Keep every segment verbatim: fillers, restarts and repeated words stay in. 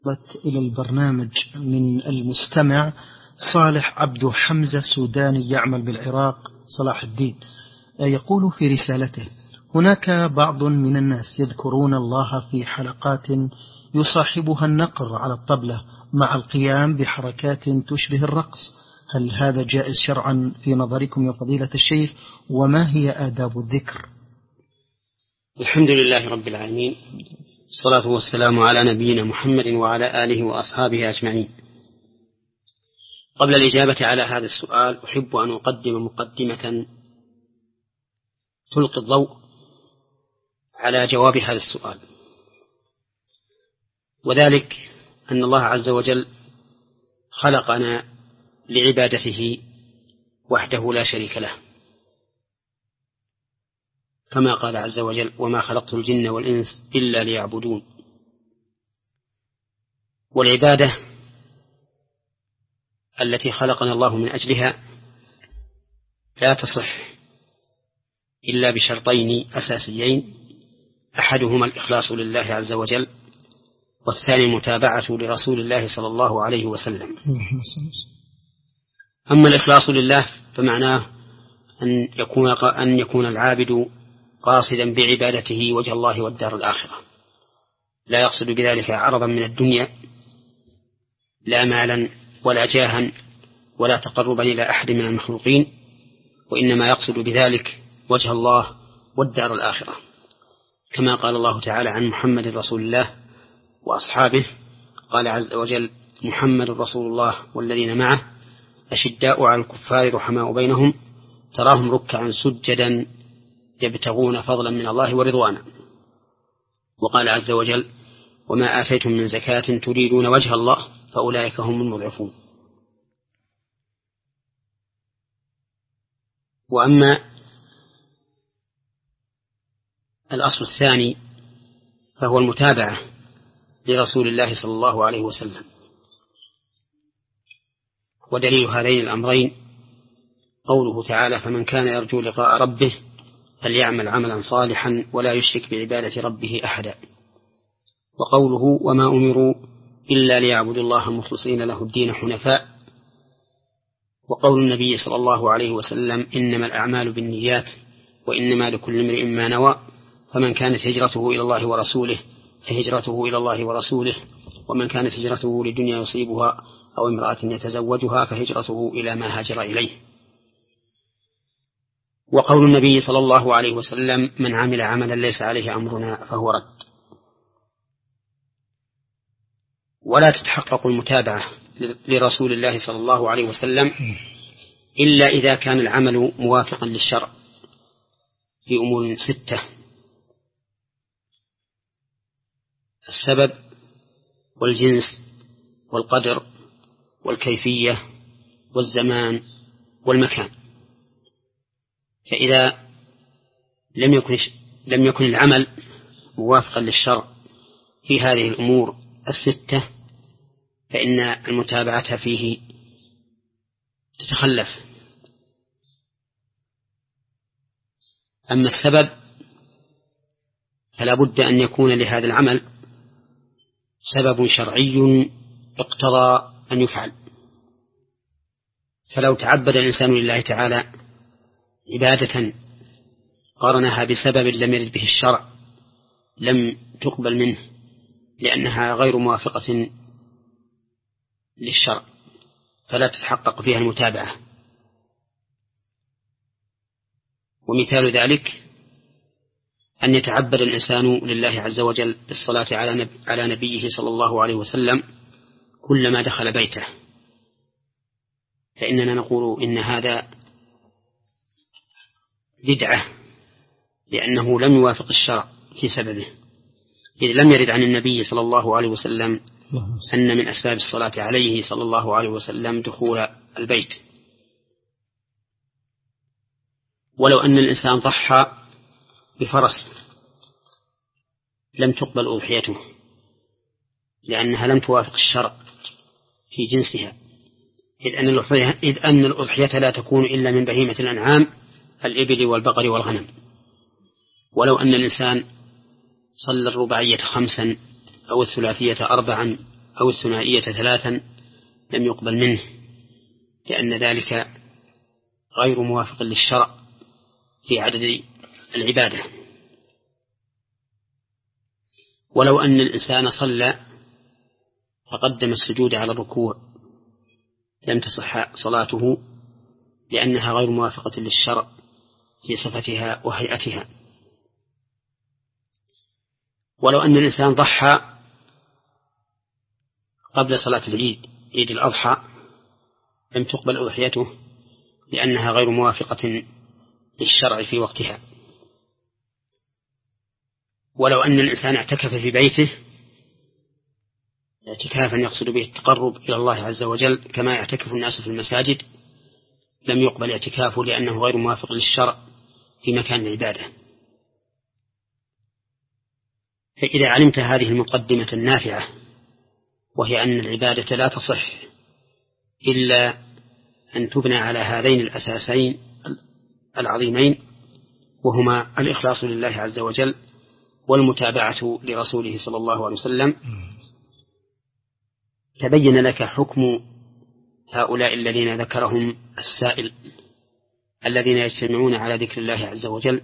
إلى البرنامج من المستمع صالح عبد حمزة سوداني يعمل بالعراق صلاح الدين، يقول في رسالته: هناك بعض من الناس يذكرون الله في حلقات يصاحبها النقر على الطبلة مع القيام بحركات تشبه الرقص، هل هذا جائز شرعا في نظركم يا فضيلة الشيخ؟ وما هي آداب الذكر؟ الحمد لله رب العالمين، الصلاة والسلام على نبينا محمد وعلى آله وأصحابه أجمعين. قبل الإجابة على هذا السؤال أحب أن أقدم مقدمة تلقي الضوء على جواب هذا السؤال، وذلك أن الله عز وجل خلقنا لعبادته وحده لا شريك له، كما قال عز وجل: وما خلقت الجن والإنس إلا ليعبدون. والعبادة التي خلقنا الله من أجلها لا تصح إلا بشرطين أساسيين، أحدهما الإخلاص لله عز وجل، والثاني المتابعة لرسول الله صلى الله عليه وسلم. أما الإخلاص لله فمعناه أن يكون, أن يكون العابد قاصدا بعبادته وجه الله والدار الآخرة، لا يقصد بذلك عرضا من الدنيا، لا مالا ولا جاها ولا تقربا إلى أحد من المخلوقين، وإنما يقصد بذلك وجه الله والدار الآخرة، كما قال الله تعالى عن محمد رسول الله وأصحابه، قال عز وجل: محمد رسول الله والذين معه أشداء على الكفار رحماء بينهم تراهم ركعا سجدا يبتغون فضلا من الله ورضوانا. وقال عز وجل: وما آتيتم من زكاة تريدون وجه الله فأولئك هم المضعفون. وأما الأصل الثاني فهو المتابعة لرسول الله صلى الله عليه وسلم، ودليل هذين الأمرين قوله تعالى: فمن كان يرجو لقاء ربه فليعمل عملا صالحا ولا يشرك بعبادة ربه أحدا. وقوله: وما أمروا إلا ليعبدوا الله مخلصين له الدين حنفاء. وقول النبي صلى الله عليه وسلم: إنما الأعمال بالنيات وإنما لكل امرئ ما نوى، فمن كانت هجرته إلى الله ورسوله فهجرته إلى الله ورسوله، ومن كانت هجرته لدنيا يصيبها أو امرأة يتزوجها فهجرته إلى ما هاجر إليه. وقول النبي صلى الله عليه وسلم: من عمل عملا ليس عليه أمرنا فهو رد. ولا تتحقق المتابعة لرسول الله صلى الله عليه وسلم إلا إذا كان العمل موافقا للشرع في أمور ستة: السبب والجنس والقدر والكيفية والزمان والمكان. فإذا لم يكن لم يكن العمل موافقا للشرع في هذه الأمور الستة فإن المتابعة فيه تتخلف. أما السبب فلا بد أن يكون لهذا العمل سبب شرعي اقتضى أن يفعل. فلو تعبد الإنسان لله تعالى عبادة قارنها بسبب لم يرد به الشرع لم تقبل منه، لأنها غير موافقة للشرع، فلا تتحقق فيها المتابعة. ومثال ذلك أن يتعبد الإنسان لله عز وجل بالصلاة على, نب... على نبيه صلى الله عليه وسلم كلما دخل بيته، فإننا نقول إن هذا بدعة، لأنه لم يوافق الشرع في سببه، إذ لم يرد عن النبي صلى الله عليه وسلم أن من أسباب الصلاة عليه صلى الله عليه وسلم دخول البيت. ولو أن الإنسان ضحى بفرس لم تقبل أضحيته، لأنها لم توافق الشرع في جنسها، إذ أن الأضحية, إذ أن الأضحية لا تكون إلا من بهيمة الأنعام الإبل والبقر والغنم. ولو أن الإنسان صلى الرباعية خمسا أو الثلاثية أربعا أو الثنائية ثلاثا لم يقبل منه، لأن ذلك غير موافق للشرع في عدد العبادة. ولو أن الإنسان صلى فقدم السجود على الركوع لم تصح صلاته، لأنها غير موافقة للشرع في صفتها وهيئتها. ولو أن الإنسان ضحى قبل صلاة العيد، عيد الأضحى، لم تقبل أضحيته لأنها غير موافقة للشرع في وقتها. ولو أن الإنسان اعتكف في بيته اعتكافا يقصد به التقرب إلى الله عز وجل كما يعتكف الناس في المساجد، لم يقبل اعتكافه لأنه غير موافق للشرع في مكان العبادة. فإذا علمت هذه المقدمة النافعة، وهي أن العبادة لا تصح إلا أن تبنى على هذين الأساسين العظيمين، وهما الإخلاص لله عز وجل والمتابعة لرسوله صلى الله عليه وسلم، تبين لك حكم هؤلاء الذين ذكرهم السائل، الذين يجتمعون على ذكر الله عز وجل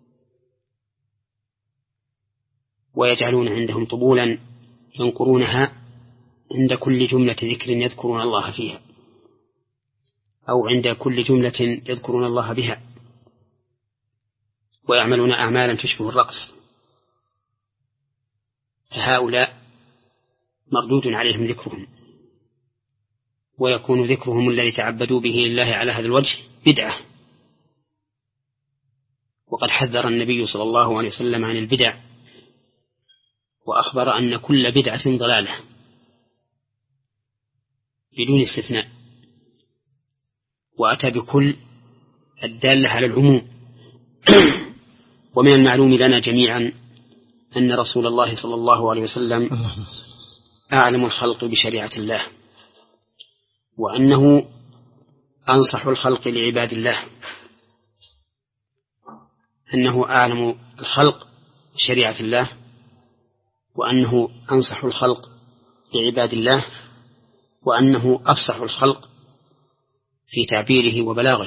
ويجعلون عندهم طبولا ينقرونها عند كل جملة ذكر يذكرون الله فيها، أو عند كل جملة يذكرون الله بها، ويعملون أعمالا تشبه الرقص. فهؤلاء مردود عليهم ذكرهم، ويكون ذكرهم الذي تعبدوا به لله على هذا الوجه بدعة. وقد حذر النبي صلى الله عليه وسلم عن البدع، وأخبر أن كل بدعة ضلالة بدون استثناء، وأتى بكل الدالة على العموم. ومن المعلوم لنا جميعا أن رسول الله صلى الله عليه وسلم أعلم الخلق بشريعة الله، وأنه أنصح الخلق لعباد الله، أنه أعلم الخلق بشريعة الله، وأنه أنصح الخلق لعباد الله، وأنه أفصح الخلق في تعبيره وبلاغه.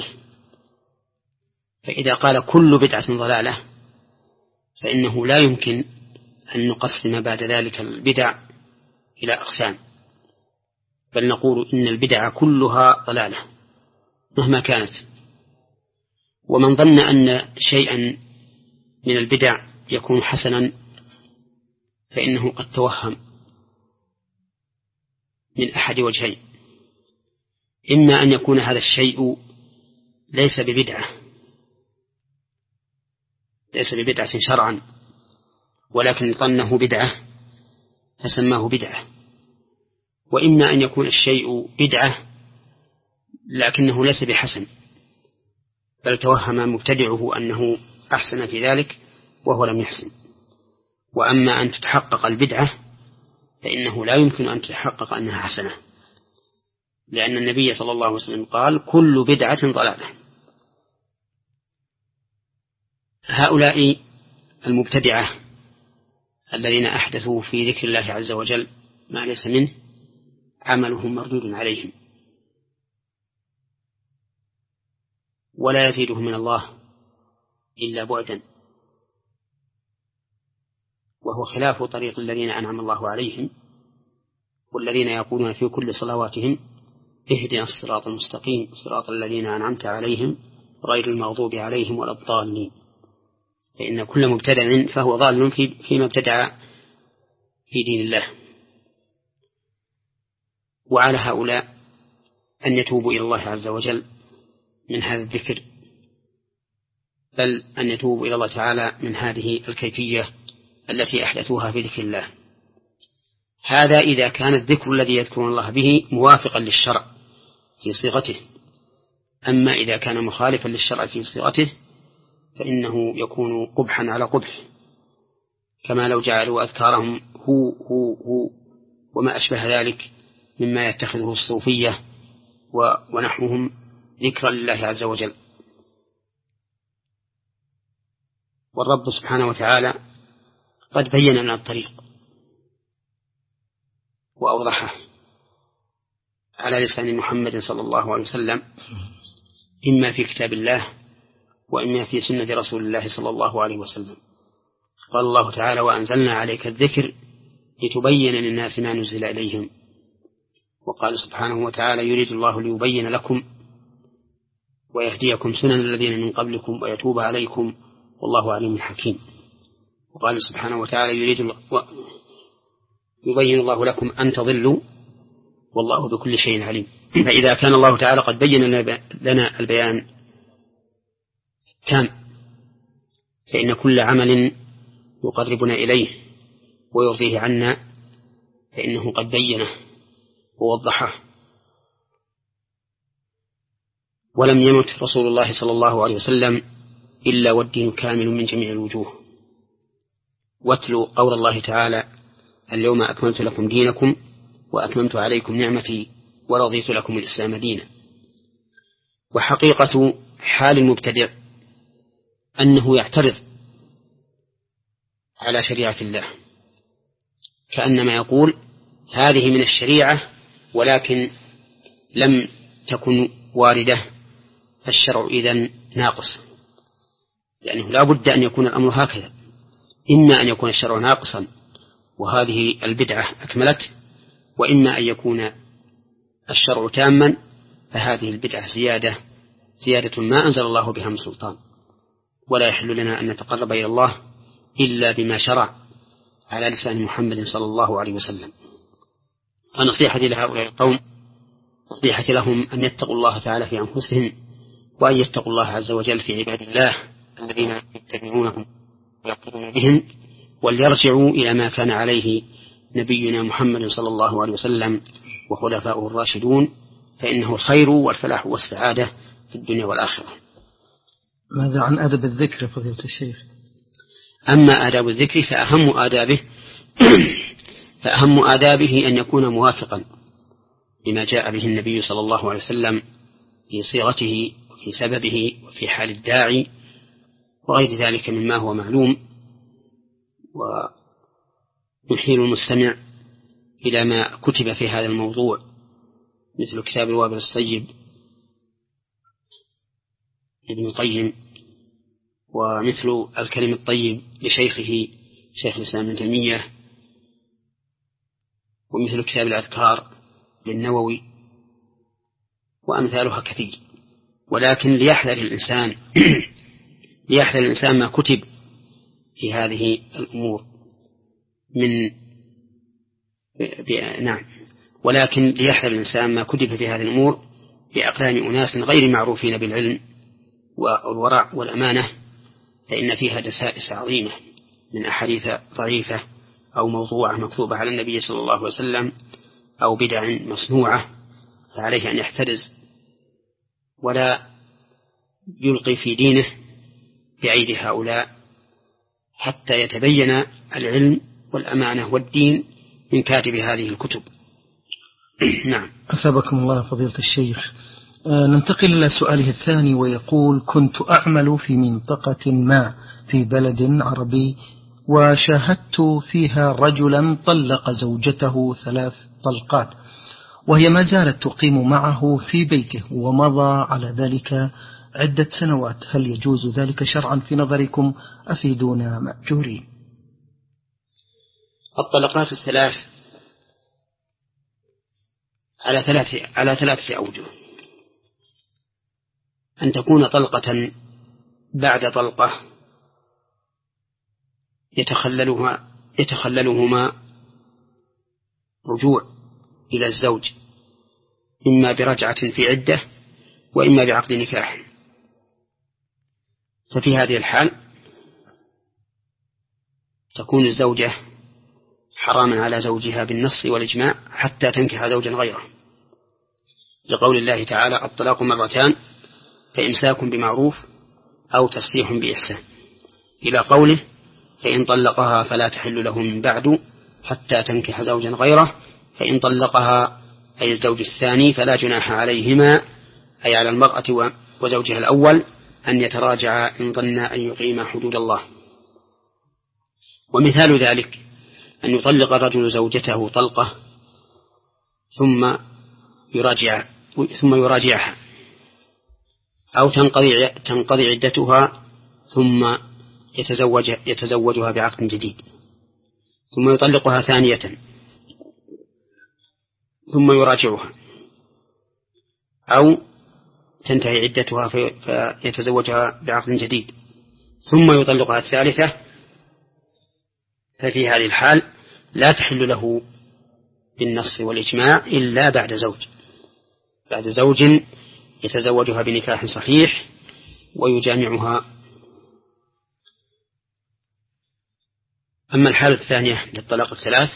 فإذا قال كل بدعة ضلالة فإنه لا يمكن أن نقسم بعد ذلك البدع إلى أقسام، بل نقول إن البدع كلها ضلالة مهما كانت. ومن ظن أن شيئا من البدع يكون حسنا فإنه قد توهم من أحد وجهين: إما أن يكون هذا الشيء ليس ببدعة ليس ببدعة شرعا، ولكن ظنه بدعة فسماه بدعة، وإما أن يكون الشيء بدعة لكنه ليس بحسن، بل توهم مبتدعه أنه أحسن في ذلك وهو لم يحسن. وأما أن تتحقق البدعة فإنه لا يمكن أن تتحقق أنها حسنة، لأن النبي صلى الله عليه وسلم قال: كل بدعة ضلالة. هؤلاء المبتدعة الذين أحدثوا في ذكر الله عز وجل ما ليس منه عملهم مردود عليهم، ولا يزيدهم من الله إلا بعدا، وهو خلاف طريق الذين أنعم الله عليهم، والذين يقولون في كل صلواتهم: اهدنا الصراط المستقيم صراط الذين أنعمت عليهم غير المغضوب عليهم ولا الضالين. فإن كل مبتدع فهو ضال في فيما ابتدع في دين الله. وعلى هؤلاء أن يتوبوا إلى الله عز وجل من هذا الذكر، بل أن يتوبوا إلى الله تعالى من هذه الكيفية التي أحدثوها في ذكر الله. هذا إذا كان الذكر الذي يذكرون الله به موافقا للشرع في صيغته، أما إذا كان مخالفا للشرع في صيغته فإنه يكون قبحا على قبح، كما لو جعلوا أذكارهم هو هو هو وما أشبه ذلك مما يتخذه الصوفية ونحوهم ذكرا لله عز وجل. والرب سبحانه وتعالى قد بين لنا الطريق، وأوضحه على لسان محمد صلى الله عليه وسلم، إما في كتاب الله وإما في سنة رسول الله صلى الله عليه وسلم. قال الله تعالى: وأنزلنا عليك الذكر لتبين للناس ما نزل إليهم. وقال سبحانه وتعالى: يريد الله ليبين لكم ويهديكم سنن الذين من قبلكم ويتوب عليكم والله عليم حكيم. وقال سبحانه وتعالى: يريد يبين الله لكم أن تضلوا والله بكل شيء عليم. فإذا كان الله تعالى قد بين لنا البيان التام، فإن كل عمل يقربنا إليه ويرضيه عنا فإنه قد بينه ووضحه. ولم يمت رسول الله صلى الله عليه وسلم إلا والدين كامل من جميع الوجوه. واتلوا قول الله تعالى: اليوم أكملت لكم دينكم وأتممت عليكم نعمتي ورضيت لكم الإسلام دينا. وحقيقة حال المبتدع أنه يعترض على شريعة الله، كأنما يقول: هذه من الشريعة ولكن لم تكن واردة، فالشرع إذن ناقص. لأنه لا بد أن يكون الأمر هكذا، إما أن يكون الشرع ناقصا وهذه البدعة أكملت، وإما أن يكون الشرع تاما فهذه البدعة زيادة زيادة ما أنزل الله بها من سلطان. ولا يحل لنا أن نتقرب إلى الله إلا بما شرع على لسان محمد صلى الله عليه وسلم. فنصيحتي لهؤلاء القوم نصيحتي لهم أن يتقوا الله تعالى في أنفسهم، وأن يتقوا الله عز وجل في عباد الله الذين يتبعونهم ويقتدون بهم، وليرجعوا إلى ما كان عليه نبينا محمد صلى الله عليه وسلم وخلفاؤه الراشدون، فإنه الخير والفلاح والسعادة في الدنيا والآخرة. ماذا عن أدب الذكر فضيلة الشيخ؟ أما آداب الذكر فأهم آدابه فأهم آدابه أن يكون موافقا لما جاء به النبي صلى الله عليه وسلم في صيغته وفي سببه وفي حال الداعي وغير ذلك مما هو معلوم، ونحيل المستمع إلى ما كتب في هذا الموضوع مثل كتاب الوابل الصيب لابن القيم، ومثل الكلم الطيب لشيخه شيخ الإسلام ابن تيمية، ومثل كتاب الأذكار للنووي، وأمثالها كثير. ولكن ليحذر الإنسان ليحذر الإنسان ما كتب في هذه الأمور من نعم ولكن ليحذر الإنسان ما كتب في هذه الأمور بأقلام أناس غير معروفين بالعلم والورع والأمانة، فإن فيها دسائس عظيمة من أحاديث ضعيفة أو موضوعة مكتوبة على النبي صلى الله عليه وسلم أو بدع مصنوعة، فعليه أن يحترز ولا يلقي في دينه بأيدي هؤلاء حتى يتبين العلم والأمانة والدين من كاتب هذه الكتب. نعم. أثابكم الله فضيلة الشيخ. آه ننتقل إلى سؤاله الثاني، ويقول: كنت أعمل في منطقة ما في بلد عربي، وشاهدت فيها رجلا طلق زوجته ثلاث طلقات، وهي ما زالت تقيم معه في بيته ومضى على ذلك عدة سنوات. هل يجوز ذلك شرعا في نظركم؟ أفيدونا مأجورين. الطلقات الثلاث على ثلاثة على ثلاثة أوجه: أن تكون طلقة بعد طلقة يتخللها يتخللهما رجوع إلى الزوج، إما برجعة في عدة وإما بعقد نكاح. ففي هذه الحال تكون الزوجة حراما على زوجها بالنص والإجماع حتى تنكح زوجا غيره، لقول الله تعالى: الطلاق مرتان فإمساك بمعروف أو تسريح بإحسان، إلى قوله: فإن طلقها فلا تحل له من بعد حتى تنكح زوجا غيره، فإن طلقها أي الزوج الثاني فلا جناح عليهما أي على المرأة وزوجها الأول أن يتراجعا إن ظنا أن يقيما حدود الله. ومثال ذلك أن يطلق الرجل زوجته طلقة ثم يراجع ثم يراجعها، أو تنقضي تنقضي عدتها ثم يتزوج يتزوجها بعقد جديد، ثم يطلقها ثانية ثم يراجعها، أو تنتهي عدتها فيتزوجها بعقد جديد ثم يطلقها الثالثة، ففي هذه الحال لا تحل له بالنص والإجماع إلا بعد زوج بعد زوج يتزوجها بنكاح صحيح ويجامعها. أما الحالة الثانية للطلاق الثلاث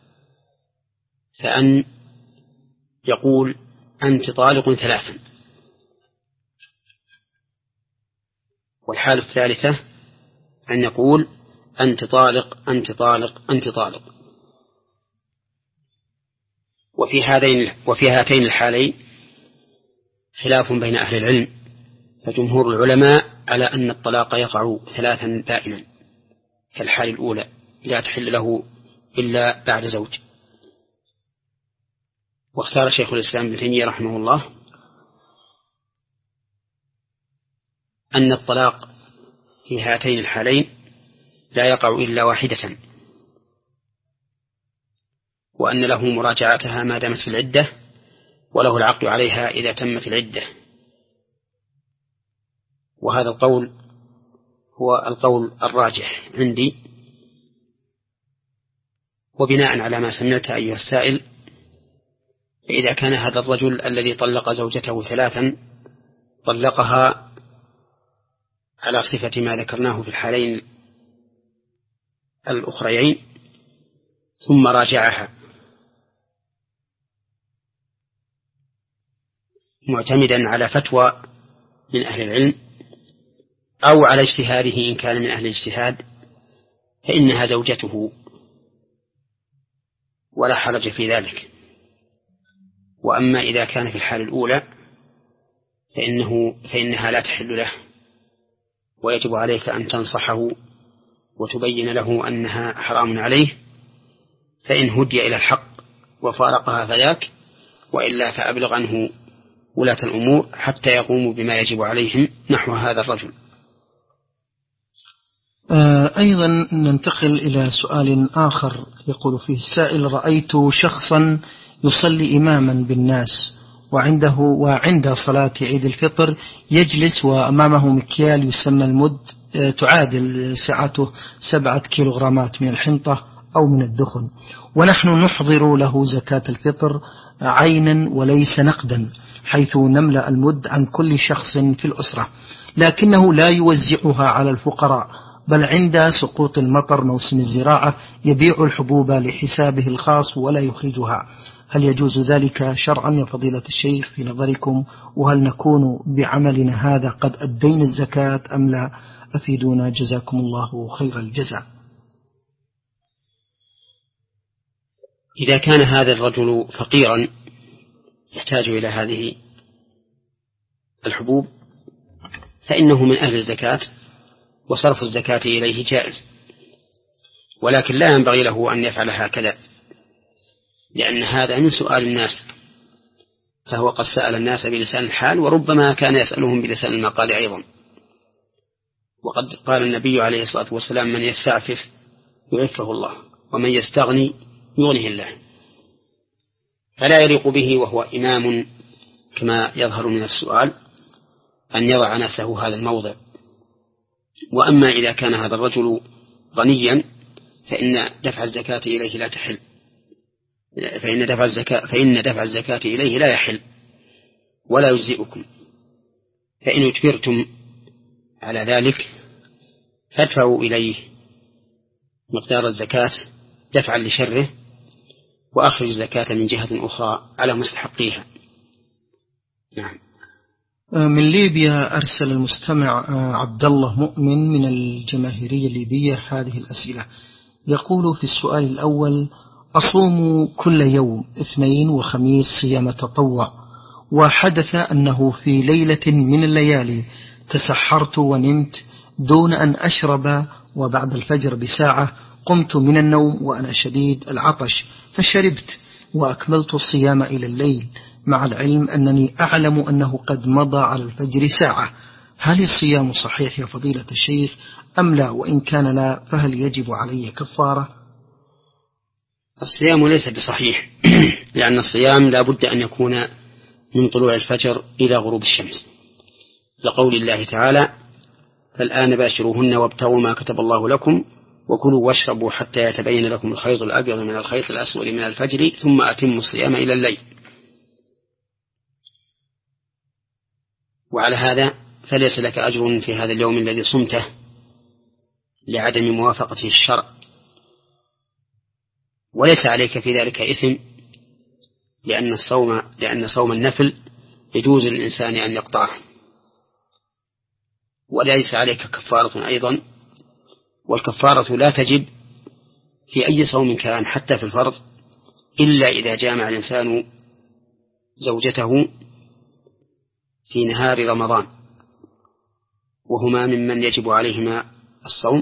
فأن يقول أنت طالق ثلاثا، والحالة الثالثة أن يقول أنت طالق أنت طالق أنت طالق. وفي هذين وفي هاتين الحالين خلاف بين أهل العلم، فجمهور العلماء على أن الطلاق يقع ثلاثا دائما كالحال الأولى لا تحل له إلا بعد زوج. واختار شيخ الإسلام ابن تيمية رحمه الله أن الطلاق في هاتين الحالين لا يقع إلا واحدة، وأن له مراجعتها ما دامت في العدة، وله العقد عليها إذا تمت العدة. وهذا القول هو القول الراجح عندي. وبناء على ما سمعت أيها السائل، فإذا كان هذا الرجل الذي طلق زوجته ثلاثا طلقها على صفة ما ذكرناه في الحالين الأخريين ثم راجعها معتمدا على فتوى من أهل العلم أو على اجتهاده إن كان من أهل الاجتهاد، فإنها زوجته ولا حرج في ذلك. وأما إذا كان في الحال الأولى فإنه فإنها لا تحل له، ويجب عليك أن تنصحه وتبين له أنها حرام عليه، فإن هدي إلى الحق وفارقها فذاك، وإلا فأبلغ عنه ولاة الأمور حتى يقوموا بما يجب عليهم نحو هذا الرجل. أيضا ننتقل إلى سؤال آخر يقول فيه السائل: رأيت شخصا يصلي إماما بالناس وعنده وعند صلاة عيد الفطر يجلس وأمامه مكيال يسمى المد تعادل سعته سبعة كيلوغرامات من الحنطة أو من الدخن، ونحن نحضر له زكاة الفطر عينا وليس نقدا، حيث نملأ المد عن كل شخص في الأسرة، لكنه لا يوزعها على الفقراء، بل عند سقوط المطر موسم الزراعة يبيع الحبوب لحسابه الخاص ولا يخرجها. هل يجوز ذلك شرعا يا فضيلة الشيخ في نظركم؟ وهل نكون بعملنا هذا قد أدينا الزكاة أم لا؟ أفيدونا جزاكم الله خير الجزاء. إذا كان هذا الرجل فقيرا يحتاج إلى هذه الحبوب فإنه من أهل الزكاة، وصرف الزكاة إليه جائز، ولكن لا ينبغي له أن يفعل هكذا، لأن هذا من سؤال الناس، فهو قد سأل الناس بلسان الحال، وربما كان يسألهم بلسان المقال أيضا. وقد قال النبي عليه الصلاة والسلام: من يستعفف يعفه الله، ومن يستغني يغنه الله. فلا يليق به وهو إمام كما يظهر من السؤال أن يضع نفسه هذا الموضع. وأما إذا كان هذا الرجل غنيا فإن دفع الزكاة إليه لا تحل، فإن دفع الزكاة فإن دفع الزكاة إليه لا يحل ولا يجزئكم، فإن اجبرتم على ذلك فادفعوا إليه مقدار الزكاة دفعا لشره، وأخرج الزكاة من جهة أخرى على مستحقيها. نعم. من ليبيا أرسل المستمع عبد الله مؤمن من الجماهيرية الليبية هذه الأسئلة. يقول في السؤال الأول: أصوم كل يوم اثنين وخميس صيام تطوع، وحدث أنه في ليلة من الليالي تسحرت ونمت دون أن أشرب، وبعد الفجر بساعة قمت من النوم وأنا شديد العطش فشربت، وأكملت الصيام إلى الليل، مع العلم أنني أعلم أنه قد مضى على الفجر ساعة، هل الصيام صحيح يا فضيلة الشيخ أم لا؟ وإن كان لا فهل يجب علي كفارة؟ الصيام ليس بصحيح لأن الصيام لا بد أن يكون من طلوع الفجر إلى غروب الشمس، لقول الله تعالى: فالآن باشروهن وابتغوا ما كتب الله لكم وكلوا واشربوا حتى يتبين لكم الخيط الأبيض من الخيط الأسود من الفجر ثم أتموا الصيام إلى الليل. وعلى هذا فليس لك أجر في هذا اليوم الذي صمته لعدم موافقته الشرع، وليس عليك في ذلك إثم، لأن الصوم لأن صوم النفل يجوز للإنسان أن يقطعه، وليس عليك كفارة أيضا، والكفارة لا تجب في أي صوم كان حتى في الفرض إلا إذا جامع الإنسان زوجته في نهار رمضان، وهما ممن يجب عليهما الصوم،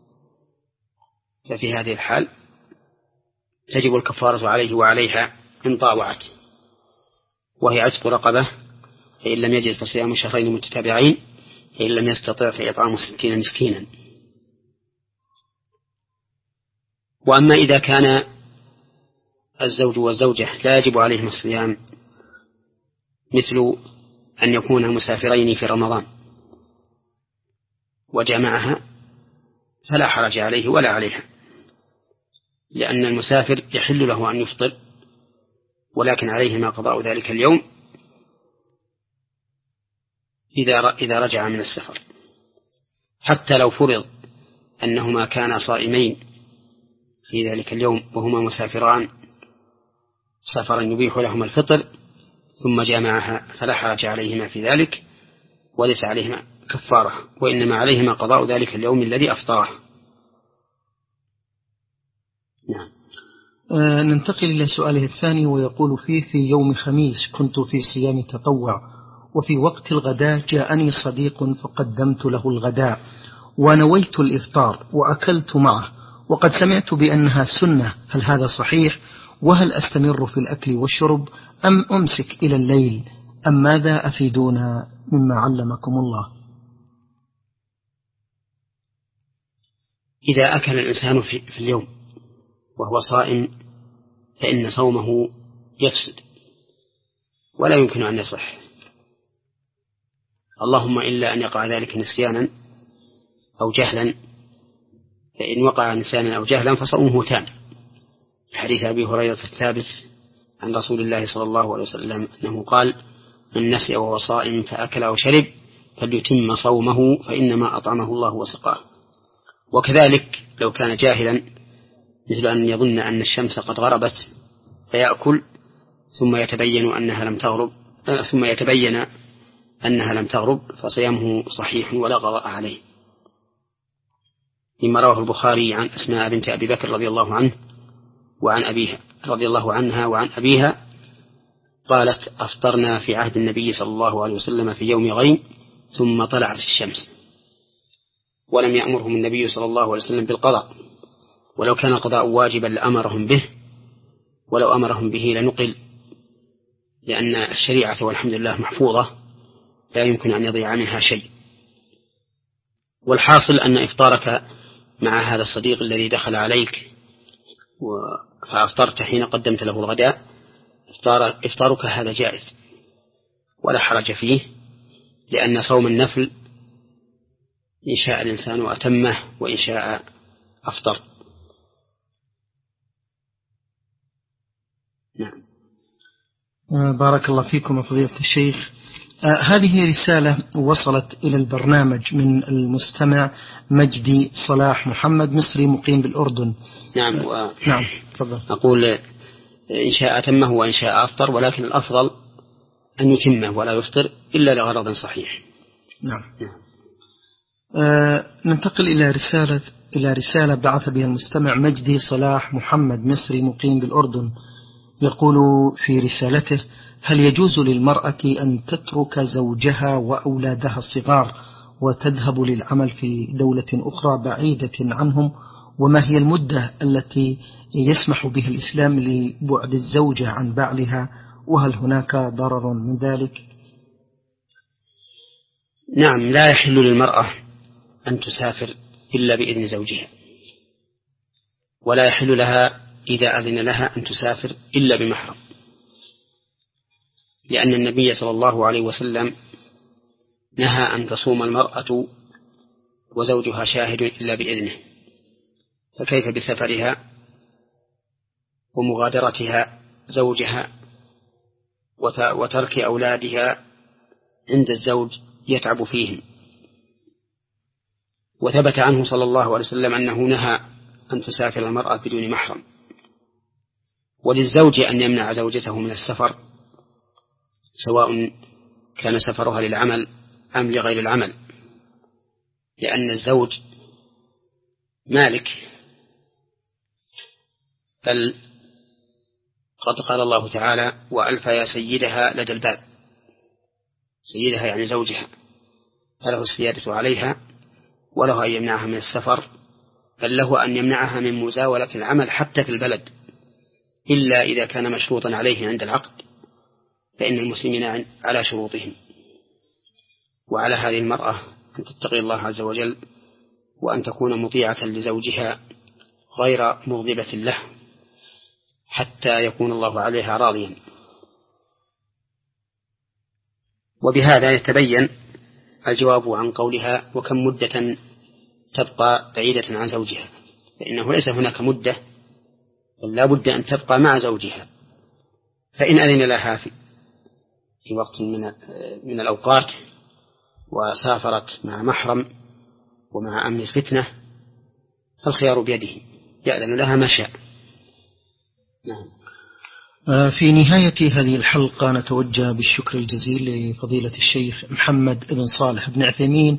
ففي هذه الحال تجب الكفارة عليه وعليها إن طاوعت، وهي عتق رقبة، فإن لم يجد فصيام شهرين متتابعين، فإن لم يستطع فإطعام ستين مسكينا. وأما إذا كان الزوج والزوجة لا يجب عليهم الصيام، مثل أن يكونا مسافرين في رمضان وجمعها، فلا حرج عليه ولا عليها، لأن المسافر يحل له أن يفطر، ولكن عليهما قضاء ذلك اليوم إذا رجع من السفر، حتى لو فرض أنهما كانا صائمين في ذلك اليوم وهما مسافران سفرا يبيح لهما الفطر ثم جامعها، فلا حرج عليهما في ذلك، وليس عليهما كفارة، وإنما عليهما قضاء ذلك اليوم الذي أفطره. نعم. آه ننتقل إلى سؤاله الثاني، ويقول فيه: في يوم خميس كنت في صيام تطوع، وفي وقت الغداء جاءني صديق فقدمت له الغداء ونويت الإفطار وأكلت معه، وقد سمعت بأنها سنة، هل هذا صحيح؟ وهل أستمر في الأكل والشرب أم أمسك إلى الليل أم ماذا؟ أفيدونا مما علمكم الله. إذا أكل الإنسان في اليوم وهو صائم فإن صومه يفسد ولا يمكن أن يصح، اللهم إلا أن يقع ذلك نسيانا أو جهلا، فإن وقع نسيانا أو جهلا فصومه تام، حديث أبي هريرة الثابت عن رسول الله صلى الله عليه وسلم أنه قال: من نسي وهو صائم فأكل أو شرب فليتم صومه فإنما أطعمه الله وسقاه. وكذلك لو كان جاهلا، مثل أن يظن أن الشمس قد غربت فيأكل ثم يتبين أنها لم تغرب ثم يتبين أنها لم تغرب فصيامه صحيح ولا قضاء عليه، لما رواه البخاري عن أسماء بنت أبي بكر رضي الله عنه وعن أبيها رضي الله عنها وعن أبيها قالت: أفطرنا في عهد النبي صلى الله عليه وسلم في يوم غيم ثم طلعت الشمس، ولم يأمرهم النبي صلى الله عليه وسلم بالقضاء، ولو كان القضاء واجبا لأمرهم به، ولو أمرهم به لنقل، لأن الشريعة والحمد لله محفوظة لا يمكن أن يضيع منها شيء. والحاصل أن إفطارك مع هذا الصديق الذي دخل عليك فأفطرت حين قدمت له الغداء، إفطارك هذا جائز ولا حرج فيه، لأن صوم النفل إن شاء الإنسان أتمه وإن شاء أفطر. نعم. بارك الله فيكم فضيلة الشيخ. آه هذه رسالة وصلت إلى البرنامج من المستمع مجدي صلاح محمد، مصري مقيم بالأردن. نعم. و... آه نعم تفضل. أقول إن شاء أتمه وإن شاء أفطر، ولكن الأفضل أن يتمه ولا يفطر إلا لغرض صحيح. نعم, نعم. آه ننتقل إلى رسالة إلى رسالة بعث بها المستمع مجدي صلاح محمد، مصري مقيم بالأردن، يقول في رسالته: هل يجوز للمرأة أن تترك زوجها وأولادها الصغار وتذهب للعمل في دولة أخرى بعيدة عنهم وما هي المدة التي يسمح بها الإسلام لبعد الزوجة عن بعلها، وهل هناك ضرر من ذلك؟ نعم، لا يحل للمرأة أن تسافر إلا بإذن زوجها، ولا يحل لها إذا أذن لها أن تسافر إلا بمحرم، لأن النبي صلى الله عليه وسلم نهى أن تصوم المرأة وزوجها شاهد إلا بإذنه، فكيف بسفرها ومغادرتها زوجها وترك أولادها عند الزوج يتعب فيهم. وثبت عنه صلى الله عليه وسلم أنه نهى أن تسافر المرأة بدون محرم. وللزوج أن يمنع زوجته من السفر، سواء كان سفرها للعمل أم لغير العمل، لأن الزوج مالك، بل قد قال الله تعالى: وألف يا سيدها لدى الباب. سيدها يعني زوجها، فله السيادة عليها، وله أن يمنعها من السفر، بل له أن يمنعها من مزاولة العمل حتى في البلد، إلا إذا كان مشروطا عليه عند العقد، فإن المسلمين على شروطهم. وعلى هذه المرأة أن تتقي الله عز وجل، وأن تكون مطيعة لزوجها غير مغضبة له حتى يكون الله عليها راضيا. وبهذا يتبين الجواب عن قولها: وكم مدة تبقى بعيدة عن زوجها، فإنه ليس هناك مدة، بل لا بد أن تبقى مع زوجها. فإن أذن لها في وقت من من الأوقات وسافرت مع محرم ومع أمن الفتنة، فالخيار بيده، يأذن لها ما شاء. نعم. في نهاية هذه الحلقة نتوجه بالشكر الجزيل لفضيلة الشيخ محمد بن صالح بن عثيمين